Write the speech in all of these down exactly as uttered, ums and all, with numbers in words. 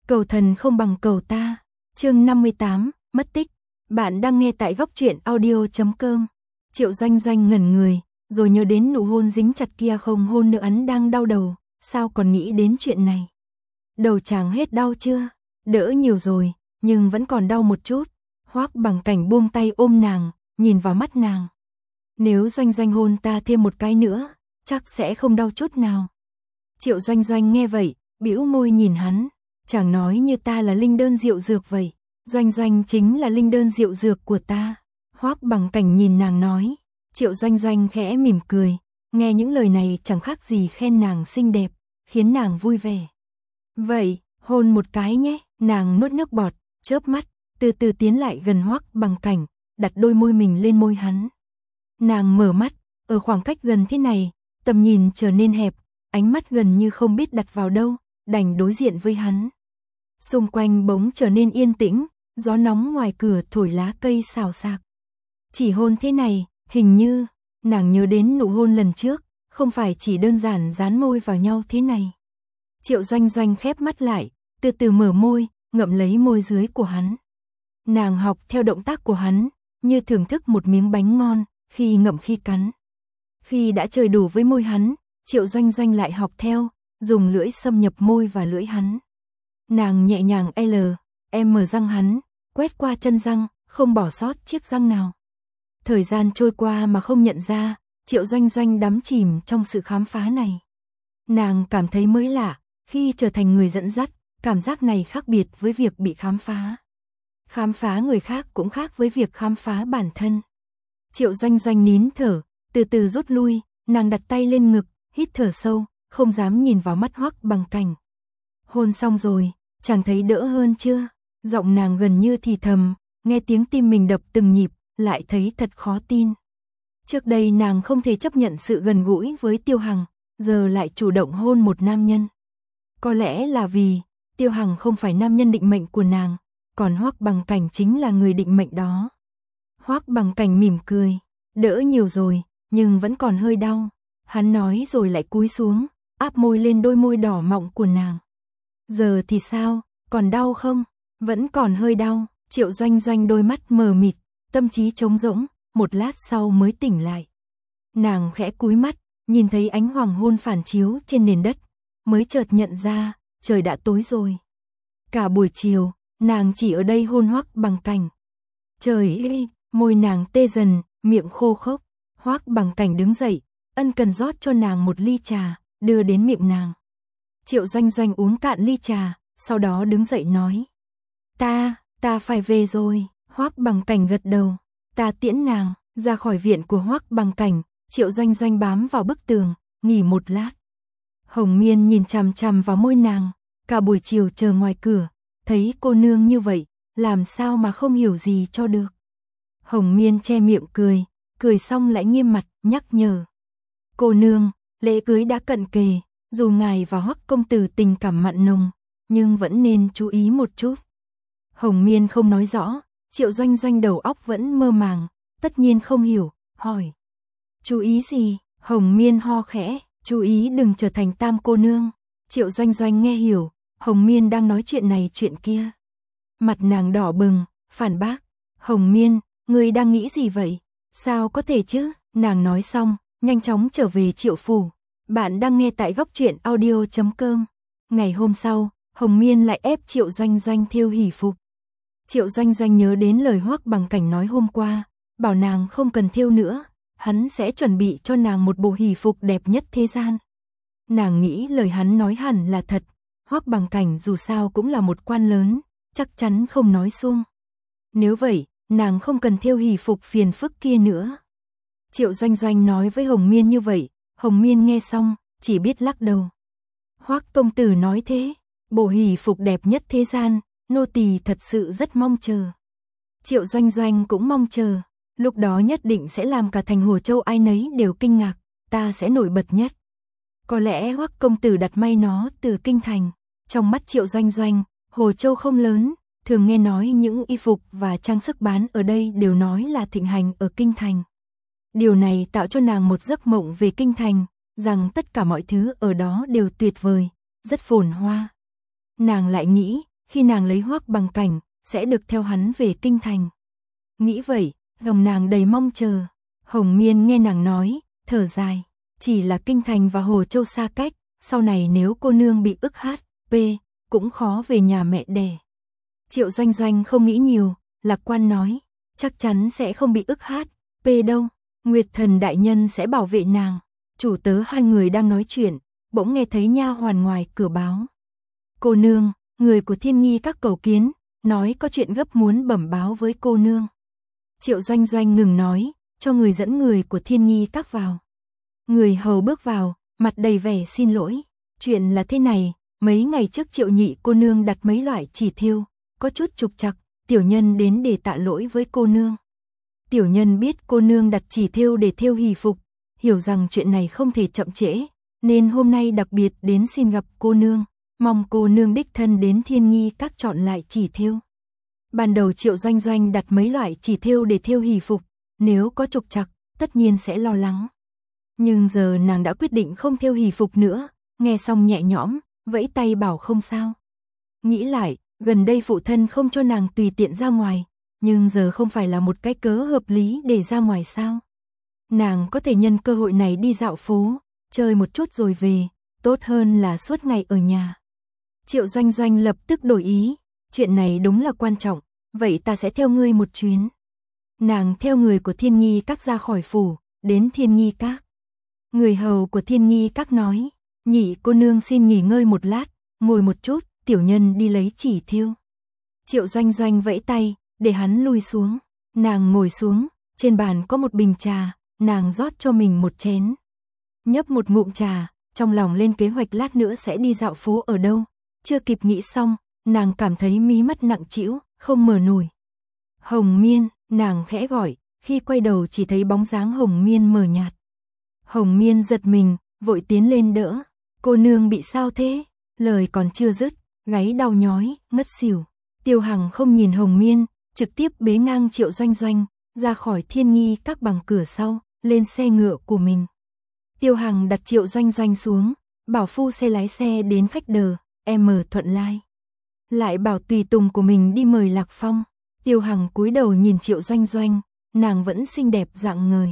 Cầu thần không bằng cầu ta. Chương năm mươi tám, mất tích. Bạn đang nghe tại góc truyện audio chấm com. Triệu Doanh Doanh ngẩn người, rồi nhớ đến nụ hôn dính chặt kia không hôn nữa, hắn đang đau đầu, sao còn nghĩ đến chuyện này. Đầu chàng hết đau chưa? Đỡ nhiều rồi, nhưng vẫn còn đau một chút. Hoắc Bằng Cảnh buông tay ôm nàng, nhìn vào mắt nàng. Nếu Doanh Doanh hôn ta thêm một cái nữa, chắc sẽ không đau chút nào. Triệu Doanh Doanh nghe vậy, bĩu môi nhìn hắn. Chàng nói như ta là linh đơn diệu dược vậy. Doanh Doanh chính là linh đơn diệu dược của ta. Hoắc Bằng Cảnh nhìn nàng nói. Triệu Doanh Doanh khẽ mỉm cười. Nghe những lời này chẳng khác gì khen nàng xinh đẹp, khiến nàng vui vẻ. Vậy, hôn một cái nhé. Nàng nuốt nước bọt, chớp mắt, từ từ tiến lại gần Hoắc Bằng Cảnh, đặt đôi môi mình lên môi hắn. Nàng mở mắt, ở khoảng cách gần thế này, tầm nhìn trở nên hẹp, ánh mắt gần như không biết đặt vào đâu, đành đối diện với hắn. Xung quanh bỗng trở nên yên tĩnh, gió nóng ngoài cửa thổi lá cây xào xạc. Chỉ hôn thế này, hình như, nàng nhớ đến nụ hôn lần trước, không phải chỉ đơn giản dán môi vào nhau thế này. Triệu Doanh Doanh khép mắt lại, từ từ mở môi, ngậm lấy môi dưới của hắn. Nàng học theo động tác của hắn, như thưởng thức một miếng bánh ngon, khi ngậm khi cắn. Khi đã chơi đủ với môi hắn, Triệu Doanh Doanh lại học theo, dùng lưỡi xâm nhập môi và lưỡi hắn. Nàng nhẹ nhàng L, M răng hắn, quét qua chân răng, không bỏ sót chiếc răng nào. Thời gian trôi qua mà không nhận ra, Triệu Doanh Doanh đắm chìm trong sự khám phá này. Nàng cảm thấy mới lạ, khi trở thành người dẫn dắt, cảm giác này khác biệt với việc bị khám phá. Khám phá người khác cũng khác với việc khám phá bản thân. Triệu Doanh Doanh nín thở, từ từ rút lui, nàng đặt tay lên ngực, hít thở sâu, không dám nhìn vào mắt Hoắc Bằng Cảnh. Hôn xong rồi, chàng thấy đỡ hơn chưa? Giọng nàng gần như thì thầm, nghe tiếng tim mình đập từng nhịp, lại thấy thật khó tin. Trước đây nàng không thể chấp nhận sự gần gũi với Tiêu Hằng, giờ lại chủ động hôn một nam nhân. Có lẽ là vì, Tiêu Hằng không phải nam nhân định mệnh của nàng, còn Hoắc Bằng Cảnh chính là người định mệnh đó. Hoắc Bằng Cảnh mỉm cười, đỡ nhiều rồi, nhưng vẫn còn hơi đau. Hắn nói rồi lại cúi xuống, áp môi lên đôi môi đỏ mọng của nàng. Giờ thì sao, còn đau không? Vẫn còn hơi đau. Triệu Doanh Doanh đôi mắt mờ mịt, tâm trí trống rỗng, một lát sau mới tỉnh lại. Nàng khẽ cúi mắt, nhìn thấy ánh hoàng hôn phản chiếu trên nền đất, mới chợt nhận ra, trời đã tối rồi. Cả buổi chiều, nàng chỉ ở đây hôn Hoắc Bằng Cảnh. Trời ơi, môi nàng tê dần, miệng khô khốc. Hoắc Bằng Cảnh đứng dậy, ân cần rót cho nàng một ly trà, đưa đến miệng nàng. Triệu Doanh Doanh uống cạn ly trà, sau đó đứng dậy nói. Ta, ta phải về rồi. Hoắc Bằng Cảnh gật đầu. Ta tiễn nàng, ra khỏi viện của Hoắc Bằng Cảnh, Triệu Doanh Doanh bám vào bức tường, nghỉ một lát. Hồng Miên nhìn chằm chằm vào môi nàng, cả buổi chiều chờ ngoài cửa, thấy cô nương như vậy, làm sao mà không hiểu gì cho được. Hồng Miên che miệng cười, cười xong lại nghiêm mặt, nhắc nhở. Cô nương, lễ cưới đã cận kề, dù ngài và Hoắc công tử tình cảm mặn nồng, nhưng vẫn nên chú ý một chút. Hồng Miên không nói rõ, Triệu Doanh Doanh đầu óc vẫn mơ màng, tất nhiên không hiểu, hỏi. Chú ý gì? Hồng Miên ho khẽ, chú ý đừng trở thành tam cô nương. Triệu Doanh Doanh nghe hiểu, Hồng Miên đang nói chuyện này chuyện kia. Mặt nàng đỏ bừng, phản bác. Hồng Miên, ngươi đang nghĩ gì vậy? Sao có thể chứ? Nàng nói xong, nhanh chóng trở về Triệu phủ. Bạn đang nghe tại góc truyện audio chấm com. Ngày hôm sau, Hồng Miên lại ép Triệu Doanh Doanh thêu hỷ phục. Triệu Doanh Doanh nhớ đến lời Hoắc Bằng Cảnh nói hôm qua, bảo nàng không cần thêu nữa, hắn sẽ chuẩn bị cho nàng một bộ hỷ phục đẹp nhất thế gian. Nàng nghĩ lời hắn nói hẳn là thật, Hoắc Bằng Cảnh dù sao cũng là một quan lớn, chắc chắn không nói suông. Nếu vậy, nàng không cần thêu hỷ phục phiền phức kia nữa. Triệu Doanh Doanh nói với Hồng Miên như vậy, Hồng Miên nghe xong, chỉ biết lắc đầu. Hoắc công tử nói thế, bộ hỷ phục đẹp nhất thế gian, nô tỳ thật sự rất mong chờ. Triệu Doanh Doanh cũng mong chờ, lúc đó nhất định sẽ làm cả thành Hồ Châu ai nấy đều kinh ngạc, ta sẽ nổi bật nhất. Có lẽ Hoắc công tử đặt may nó từ kinh thành. Trong mắt Triệu Doanh Doanh, Hồ Châu không lớn, thường nghe nói những y phục và trang sức bán ở đây đều nói là thịnh hành ở kinh thành. Điều này tạo cho nàng một giấc mộng về kinh thành, rằng tất cả mọi thứ ở đó đều tuyệt vời, rất phồn hoa. Nàng lại nghĩ, khi nàng lấy Hoắc Bằng Cảnh, sẽ được theo hắn về kinh thành. Nghĩ vậy, lòng nàng đầy mong chờ. Hồng Miên nghe nàng nói, thở dài, chỉ là kinh thành và Hồ Châu xa cách, sau này nếu cô nương bị ức hát pê, cũng khó về nhà mẹ đẻ. Triệu Doanh Doanh không nghĩ nhiều, lạc quan nói, chắc chắn sẽ không bị ức hát pê đâu, Nguyệt Thần đại nhân sẽ bảo vệ nàng. Chủ tớ hai người đang nói chuyện, bỗng nghe thấy nha hoàn ngoài cửa báo. Cô nương, người của Thiên Nghi các cầu kiến, nói có chuyện gấp muốn bẩm báo với cô nương. Triệu Doanh Doanh ngừng nói, cho người dẫn người của Thiên Nghi các vào. Người hầu bước vào, mặt đầy vẻ xin lỗi. Chuyện là thế này, mấy ngày trước Triệu nhị cô nương đặt mấy loại chỉ thiêu, có chút trục trặc, tiểu nhân đến để tạ lỗi với cô nương. Tiểu nhân biết cô nương đặt chỉ thiêu để thiêu hỷ phục, hiểu rằng chuyện này không thể chậm trễ, nên hôm nay đặc biệt đến xin gặp cô nương, mong cô nương đích thân đến Thiên Nghi các chọn lại chỉ thiêu. Ban đầu Triệu Doanh Doanh đặt mấy loại chỉ thiêu để thiêu hỷ phục, nếu có trục trặc, tất nhiên sẽ lo lắng. Nhưng giờ nàng đã quyết định không thiêu hỷ phục nữa, nghe xong nhẹ nhõm, vẫy tay bảo không sao. Nghĩ lại, gần đây phụ thân không cho nàng tùy tiện ra ngoài, nhưng giờ không phải là một cái cớ hợp lý để ra ngoài sao. Nàng có thể nhân cơ hội này đi dạo phố, chơi một chút rồi về, tốt hơn là suốt ngày ở nhà. Triệu Doanh Doanh lập tức đổi ý, chuyện này đúng là quan trọng, vậy ta sẽ theo ngươi một chuyến. Nàng theo người của Thiên Nghi các ra khỏi phủ, đến Thiên Nghi các. Người hầu của Thiên Nghi các nói, nhị cô nương xin nghỉ ngơi một lát, ngồi một chút, tiểu nhân đi lấy chỉ thiêu. Triệu Doanh Doanh vẫy tay, để hắn lui xuống. Nàng ngồi xuống, trên bàn có một bình trà, nàng rót cho mình một chén. Nhấp một ngụm trà, trong lòng lên kế hoạch lát nữa sẽ đi dạo phố ở đâu. Chưa kịp nghĩ xong, nàng cảm thấy mí mắt nặng trĩu, không mở nổi. Hồng Miên, nàng khẽ gọi, khi quay đầu chỉ thấy bóng dáng Hồng Miên mờ nhạt. Hồng Miên giật mình, vội tiến lên đỡ. Cô nương bị sao thế? Lời còn chưa dứt, gáy đau nhói, ngất xỉu. Tiêu Hằng không nhìn Hồng Miên, trực tiếp bế ngang Triệu Doanh Doanh, ra khỏi Thiên Nghi các bằng cửa sau, lên xe ngựa của mình. Tiêu Hằng đặt Triệu Doanh Doanh xuống, bảo phu xe lái xe đến khách đờ, em ở Thuận Lai. Lại bảo tùy tùng của mình đi mời Lạc Phong. Tiêu Hằng cúi đầu nhìn Triệu Doanh Doanh, nàng vẫn xinh đẹp rạng ngời.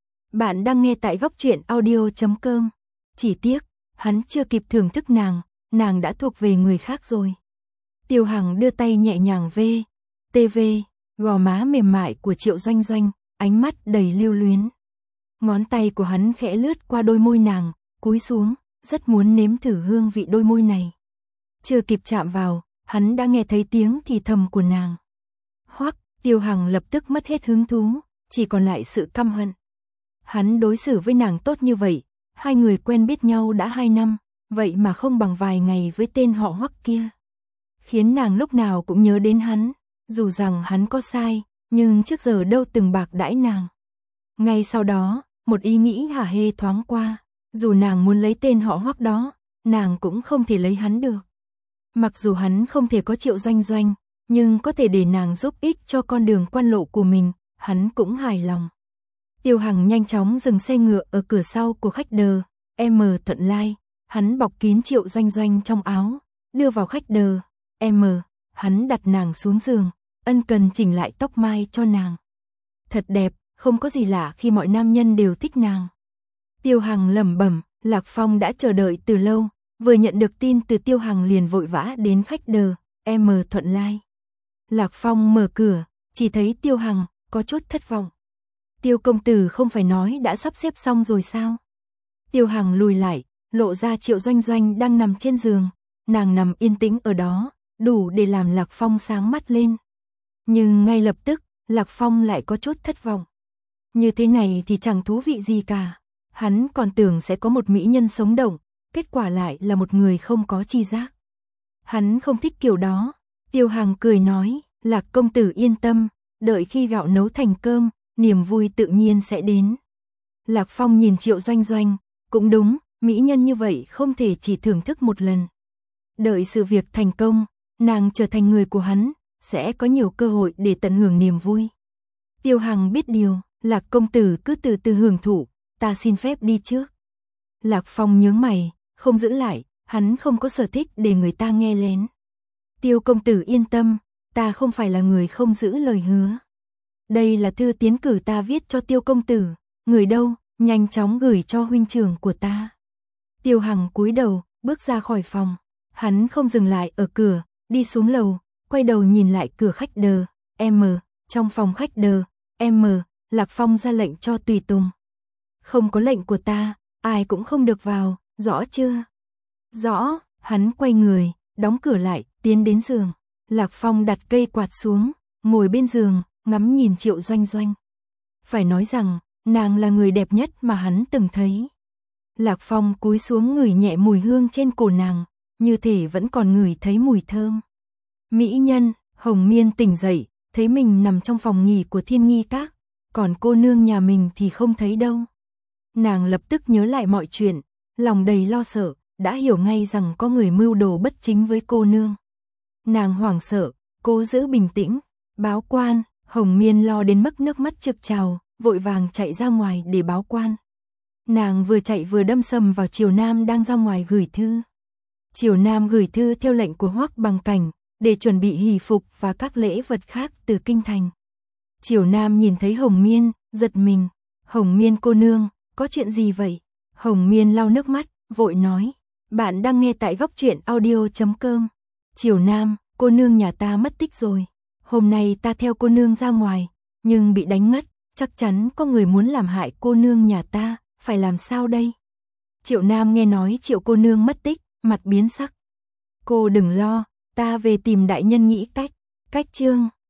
Bạn đang nghe tại góc truyện audio chấm com. Chỉ tiếc, hắn chưa kịp thưởng thức nàng, nàng đã thuộc về người khác rồi. Tiêu Hằng đưa tay nhẹ nhàng vê, tê vê, gò má mềm mại của Triệu Doanh Doanh, ánh mắt đầy lưu luyến. Ngón tay của hắn khẽ lướt qua đôi môi nàng, cúi xuống, rất muốn nếm thử hương vị đôi môi này. Chưa kịp chạm vào, hắn đã nghe thấy tiếng thì thầm của nàng. Hoắc, Tiêu Hằng lập tức mất hết hứng thú, chỉ còn lại sự căm hận. Hắn đối xử với nàng tốt như vậy, hai người quen biết nhau đã hai năm, vậy mà không bằng vài ngày với tên họ Hoắc kia. Khiến nàng lúc nào cũng nhớ đến hắn, dù rằng hắn có sai, nhưng trước giờ đâu từng bạc đãi nàng. Ngay sau đó, một ý nghĩ hả hê thoáng qua, dù nàng muốn lấy tên họ Hoắc đó, nàng cũng không thể lấy hắn được. Mặc dù hắn không thể có Triệu Doanh Doanh, nhưng có thể để nàng giúp ích cho con đường quan lộ của mình, hắn cũng hài lòng. Tiêu Hằng nhanh chóng dừng xe ngựa ở cửa sau của khách đờ, em ở Thuận Lai, hắn bọc kín Triệu Doanh Doanh trong áo, đưa vào khách đờ, em, hắn đặt nàng xuống giường, ân cần chỉnh lại tóc mai cho nàng. Thật đẹp, không có gì lạ khi mọi nam nhân đều thích nàng. Tiêu Hằng lẩm bẩm, Lạc Phong đã chờ đợi từ lâu, vừa nhận được tin từ Tiêu Hằng liền vội vã đến khách đờ, em ở Thuận Lai. Lạc Phong mở cửa, chỉ thấy Tiêu Hằng, có chút thất vọng. Tiêu công tử không phải nói đã sắp xếp xong rồi sao? Tiêu Hằng lùi lại, lộ ra Triệu Doanh Doanh đang nằm trên giường, nàng nằm yên tĩnh ở đó, đủ để làm Lạc Phong sáng mắt lên. Nhưng ngay lập tức, Lạc Phong lại có chút thất vọng. Như thế này thì chẳng thú vị gì cả. Hắn còn tưởng sẽ có một mỹ nhân sống động, kết quả lại là một người không có tri giác. Hắn không thích kiểu đó. Tiêu Hằng cười nói, Lạc công tử yên tâm, đợi khi gạo nấu thành cơm, niềm vui tự nhiên sẽ đến. Lạc Phong nhìn Triệu Doanh Doanh, cũng đúng, mỹ nhân như vậy không thể chỉ thưởng thức một lần. Đợi sự việc thành công, nàng trở thành người của hắn, sẽ có nhiều cơ hội để tận hưởng niềm vui. Tiêu Hằng biết điều, Lạc công tử cứ từ từ hưởng thụ, ta xin phép đi trước. Lạc Phong nhướng mày, không giữ lại, hắn không có sở thích để người ta nghe lén. Tiêu công tử yên tâm, ta không phải là người không giữ lời hứa. Đây là thư tiến cử ta viết cho Tiêu công tử, người đâu, nhanh chóng gửi cho huynh trưởng của ta. Tiêu Hằng cúi đầu, bước ra khỏi phòng, hắn không dừng lại ở cửa, đi xuống lầu, quay đầu nhìn lại cửa khách đờ, M, trong phòng khách đờ, M, Lạc Phong ra lệnh cho tùy tùng. Không có lệnh của ta, ai cũng không được vào, rõ chưa? Rõ, hắn quay người, đóng cửa lại, tiến đến giường. Lạc Phong đặt cây quạt xuống, ngồi bên giường, ngắm nhìn Triệu Doanh Doanh. Phải nói rằng, nàng là người đẹp nhất mà hắn từng thấy. Lạc Phong cúi xuống ngửi nhẹ mùi hương trên cổ nàng, như thể vẫn còn ngửi thấy mùi thơm. Mỹ nhân, Hồng Miên tỉnh dậy, thấy mình nằm trong phòng nghỉ của Thiên Nghi Các, còn cô nương nhà mình thì không thấy đâu. Nàng lập tức nhớ lại mọi chuyện, lòng đầy lo sợ, đã hiểu ngay rằng có người mưu đồ bất chính với cô nương. Nàng hoảng sợ, cố giữ bình tĩnh, báo quan, Hồng Miên lo đến mức nước mắt trực trào, vội vàng chạy ra ngoài để báo quan. Nàng vừa chạy vừa đâm sầm vào Triều Nam đang ra ngoài gửi thư. Triều Nam gửi thư theo lệnh của Hoắc Bằng Cảnh, để chuẩn bị hỷ phục và các lễ vật khác từ kinh thành. Triều Nam nhìn thấy Hồng Miên, giật mình. Hồng Miên cô nương, có chuyện gì vậy? Hồng Miên lau nước mắt, vội nói. Bạn đang nghe tại góc truyện audio chấm com. Triều Nam, cô nương nhà ta mất tích rồi. Hôm nay ta theo cô nương ra ngoài, nhưng bị đánh ngất, chắc chắn có người muốn làm hại cô nương nhà ta, phải làm sao đây? Triệu Nam nghe nói Triệu cô nương mất tích, mặt biến sắc. Cô đừng lo, ta về tìm đại nhân nghĩ cách. Cách chương